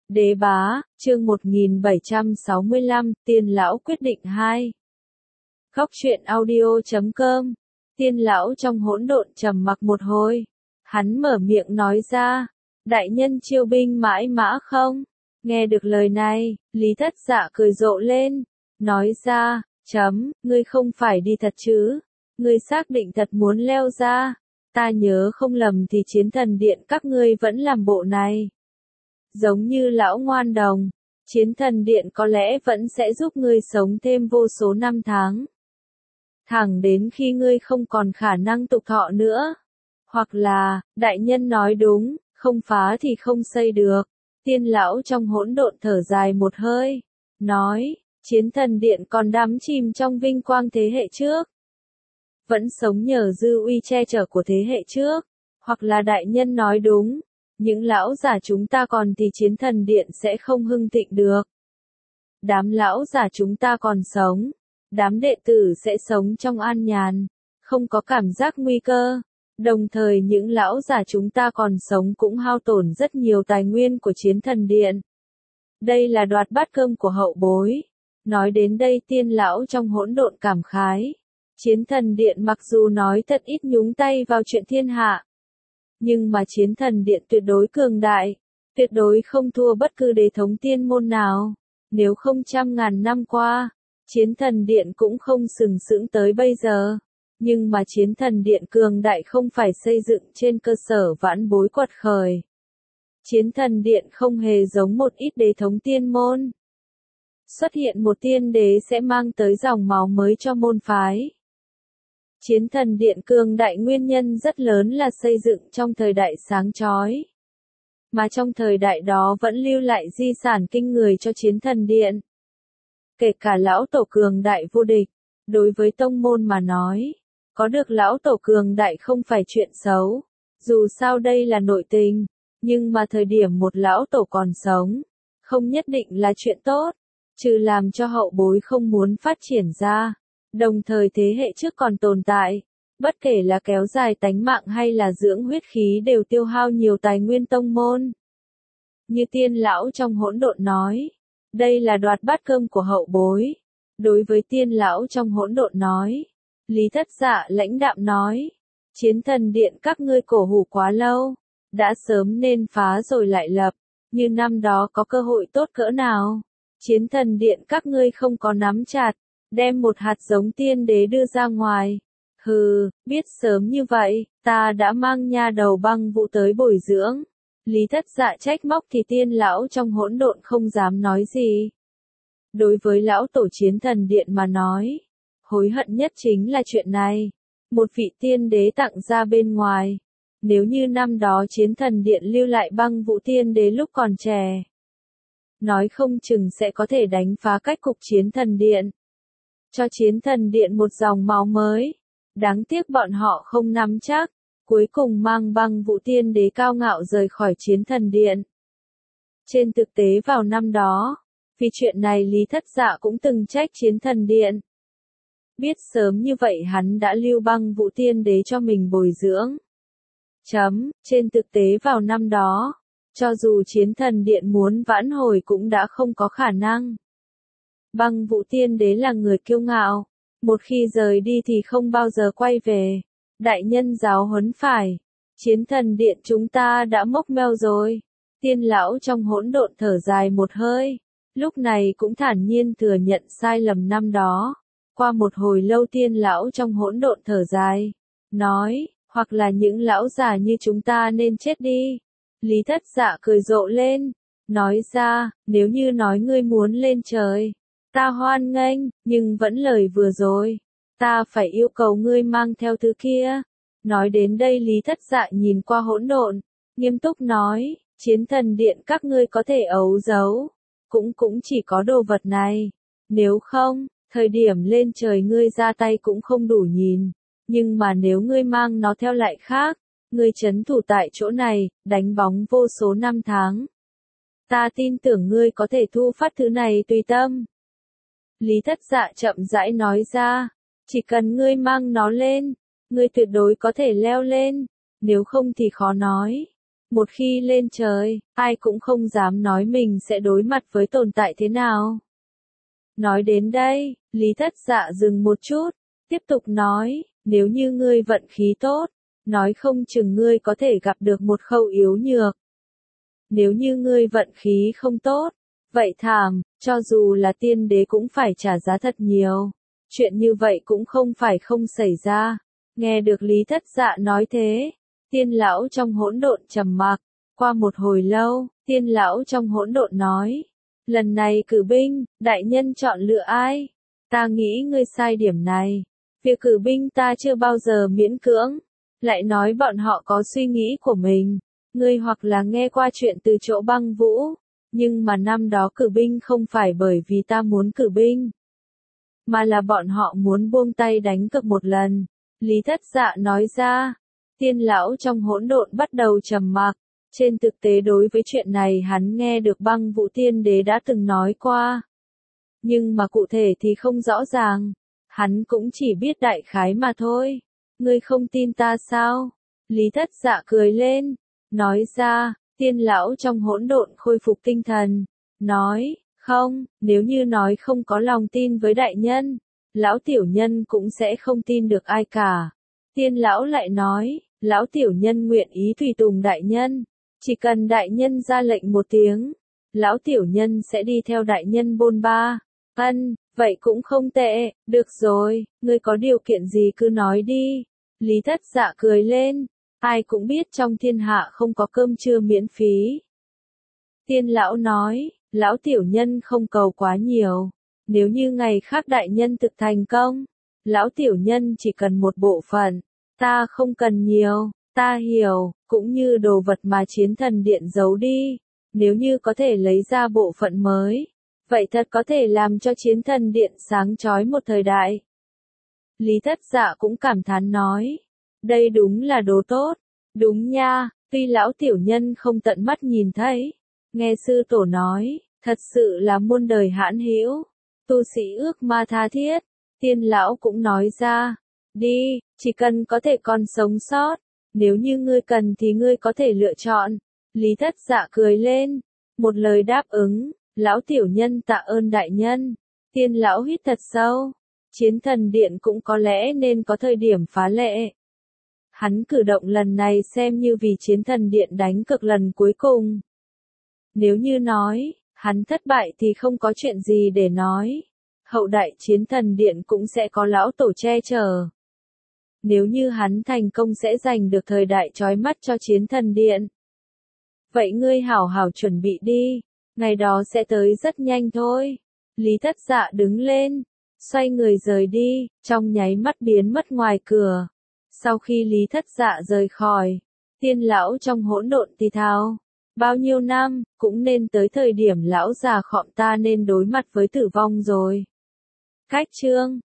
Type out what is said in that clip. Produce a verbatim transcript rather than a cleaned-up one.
Đế bá, chương một nghìn bảy trăm sáu mươi lăm, Tiên lão quyết định hai. Góc truyện audio chấm com. Tiên lão trong hỗn độn trầm mặc một hồi. Hắn mở miệng nói ra, đại nhân chiêu binh mãi mã không? Nghe được lời này, Lý Thất Dạ cười rộ lên, nói ra, chấm, ngươi không phải đi thật chứ? Ngươi xác định thật muốn leo ra? Ta nhớ không lầm thì chiến thần điện các ngươi vẫn làm bộ này. Giống như lão ngoan đồng, chiến thần điện có lẽ vẫn sẽ giúp ngươi sống thêm vô số năm tháng. Thẳng đến khi ngươi không còn khả năng tục thọ nữa. Hoặc là, đại nhân nói đúng, không phá thì không xây được. Tiên lão trong hỗn độn thở dài một hơi, nói, chiến thần điện còn đắm chìm trong vinh quang thế hệ trước. Vẫn sống nhờ dư uy che chở của thế hệ trước. Hoặc là đại nhân nói đúng. Những lão giả chúng ta còn thì chiến thần điện sẽ không hưng thịnh được. Đám lão giả chúng ta còn sống. Đám đệ tử sẽ sống trong an nhàn. Không có cảm giác nguy cơ. Đồng thời những lão giả chúng ta còn sống cũng hao tổn rất nhiều tài nguyên của chiến thần điện. Đây là đoạt bát cơm của hậu bối. Nói đến đây tiên lão trong hỗn độn cảm khái. Chiến thần điện mặc dù nói thật ít nhúng tay vào chuyện thiên hạ. Nhưng mà chiến thần điện tuyệt đối cường đại, tuyệt đối không thua bất cứ đế thống tiên môn nào. Nếu không trăm ngàn năm qua, chiến thần điện cũng không sừng sững tới bây giờ. Nhưng mà chiến thần điện cường đại không phải xây dựng trên cơ sở vãn bối quật khởi. Chiến thần điện không hề giống một ít đế thống tiên môn. Xuất hiện một tiên đế sẽ mang tới dòng máu mới cho môn phái. Chiến thần điện cường đại nguyên nhân rất lớn là xây dựng trong thời đại sáng chói. Mà trong thời đại đó vẫn lưu lại di sản kinh người cho chiến thần điện. Kể cả lão tổ cường đại vô địch, đối với tông môn mà nói, có được lão tổ cường đại không phải chuyện xấu. Dù sao đây là nội tình, nhưng mà thời điểm một lão tổ còn sống, không nhất định là chuyện tốt, trừ làm cho hậu bối không muốn phát triển ra. Đồng thời thế hệ trước còn tồn tại, bất kể là kéo dài tánh mạng hay là dưỡng huyết khí đều tiêu hao nhiều tài nguyên tông môn. Như tiên lão trong hỗn độn nói, đây là đoạt bát cơm của hậu bối. Đối với tiên lão trong hỗn độn nói, Lý Thất Dạ lãnh đạm nói, chiến thần điện các ngươi cổ hủ quá lâu, đã sớm nên phá rồi lại lập, như năm đó có cơ hội tốt cỡ nào. Chiến thần điện các ngươi không có nắm chặt. Đem một hạt giống tiên đế đưa ra ngoài. Hừ, biết sớm như vậy, ta đã mang nha đầu băng vụ tới bồi dưỡng. Lý Thất Dạ trách móc thì tiên lão trong hỗn độn không dám nói gì. Đối với lão tổ chiến thần điện mà nói, hối hận nhất chính là chuyện này. Một vị tiên đế tặng ra bên ngoài. Nếu như năm đó chiến thần điện lưu lại băng vụ tiên đế lúc còn trẻ, nói không chừng sẽ có thể đánh phá cách cục chiến thần điện. Cho chiến thần điện một dòng máu mới. Đáng tiếc bọn họ không nắm chắc. Cuối cùng mang băng vụ tiên đế cao ngạo rời khỏi chiến thần điện. Trên thực tế vào năm đó, vì chuyện này Lý Thất Dạ cũng từng trách chiến thần điện. Biết sớm như vậy hắn đã lưu băng vụ tiên đế cho mình bồi dưỡng. Chấm, trên thực tế vào năm đó, cho dù chiến thần điện muốn vãn hồi cũng đã không có khả năng. Băng vụ tiên đế là người kiêu ngạo, một khi rời đi thì không bao giờ quay về. Đại nhân giáo huấn phải, chiến thần điện chúng ta đã mốc meo rồi. Tiên lão trong hỗn độn thở dài một hơi, lúc này cũng thản nhiên thừa nhận sai lầm năm đó. Qua một hồi lâu tiên lão trong hỗn độn thở dài, nói, hoặc là những lão già như chúng ta nên chết đi. Lý Thất Dạ cười rộ lên, nói ra, nếu như nói ngươi muốn lên trời, ta hoan nghênh, nhưng vẫn lời vừa rồi. Ta phải yêu cầu ngươi mang theo thứ kia. Nói đến đây Lý Thất Dạ nhìn qua hỗn độn, nghiêm túc nói, chiến thần điện các ngươi có thể ấu giấu. Cũng cũng chỉ có đồ vật này. Nếu không, thời điểm lên trời ngươi ra tay cũng không đủ nhìn. Nhưng mà nếu ngươi mang nó theo lại khác, ngươi trấn thủ tại chỗ này, đánh bóng vô số năm tháng. Ta tin tưởng ngươi có thể thu phát thứ này tùy tâm. Lý Thất Dạ chậm rãi nói ra, chỉ cần ngươi mang nó lên, ngươi tuyệt đối có thể leo lên, nếu không thì khó nói. Một khi lên trời, ai cũng không dám nói mình sẽ đối mặt với tồn tại thế nào. Nói đến đây, Lý Thất Dạ dừng một chút, tiếp tục nói, nếu như ngươi vận khí tốt, nói không chừng ngươi có thể gặp được một khâu yếu nhược. Nếu như ngươi vận khí không tốt, vậy thảm, cho dù là tiên đế cũng phải trả giá thật nhiều. Chuyện như vậy cũng không phải không xảy ra. Nghe được Lý Thất Dạ nói thế, tiên lão trong hỗn độn trầm mặc. Qua một hồi lâu, tiên lão trong hỗn độn nói, lần này cử binh, đại nhân chọn lựa ai? Ta nghĩ ngươi sai điểm này. Việc cử binh ta chưa bao giờ miễn cưỡng. Lại nói bọn họ có suy nghĩ của mình. Ngươi hoặc là nghe qua chuyện từ chỗ Băng Vũ. Nhưng mà năm đó cử binh không phải bởi vì ta muốn cử binh. Mà là bọn họ muốn buông tay đánh cược một lần. Lý Thất Dạ nói ra. Tiên lão trong hỗn độn bắt đầu trầm mặc. Trên thực tế đối với chuyện này hắn nghe được Băng Vũ tiên đế đã từng nói qua. Nhưng mà cụ thể thì không rõ ràng. Hắn cũng chỉ biết đại khái mà thôi. Ngươi không tin ta sao? Lý Thất Dạ cười lên. Nói ra, tiên lão trong hỗn độn khôi phục tinh thần. Nói, không, nếu như nói không có lòng tin với đại nhân, lão tiểu nhân cũng sẽ không tin được ai cả. Tiên lão lại nói, lão tiểu nhân nguyện ý tùy tùng đại nhân. Chỉ cần đại nhân ra lệnh một tiếng, lão tiểu nhân sẽ đi theo đại nhân bôn ba. Ân, vậy cũng không tệ, được rồi, ngươi có điều kiện gì cứ nói đi. Lý Thất Dạ cười lên, ai cũng biết trong thiên hạ không có cơm trưa miễn phí. Tiên lão nói, lão tiểu nhân không cầu quá nhiều, nếu như ngày khác đại nhân thực thành công, lão tiểu nhân chỉ cần một bộ phận, ta không cần nhiều, ta hiểu, cũng như đồ vật mà chiến thần điện giấu đi, nếu như có thể lấy ra bộ phận mới. Vậy thật có thể làm cho chiến thần điện sáng chói một thời đại. Lý Thất Dạ cũng cảm thán nói. Đây đúng là đồ tốt. Đúng nha, tuy lão tiểu nhân không tận mắt nhìn thấy. Nghe sư tổ nói, thật sự là muôn đời hãn hữu. Tu sĩ ước ma tha thiết. Tiên lão cũng nói ra. Đi, chỉ cần có thể còn sống sót. Nếu như ngươi cần thì ngươi có thể lựa chọn. Lý Thất Dạ cười lên. Một lời đáp ứng. Lão tiểu nhân tạ ơn đại nhân. Tiên lão hít thật sâu. Chiến thần điện cũng có lẽ nên có thời điểm phá lệ. Hắn cử động lần này xem như vì chiến thần điện đánh cược lần cuối cùng. Nếu như nói, hắn thất bại thì không có chuyện gì để nói. Hậu đại chiến thần điện cũng sẽ có lão tổ che chở. Nếu như hắn thành công sẽ giành được thời đại chói mắt cho chiến thần điện. Vậy ngươi hảo hảo chuẩn bị đi. Ngày đó sẽ tới rất nhanh thôi. Lý Thất Dạ đứng lên, xoay người rời đi, trong nháy mắt biến mất ngoài cửa. Sau khi Lý Thất Dạ rời khỏi, tiên lão trong hỗn độn thì thào. Bao nhiêu năm, cũng nên tới thời điểm lão già khọm ta nên đối mặt với tử vong rồi. Cách chương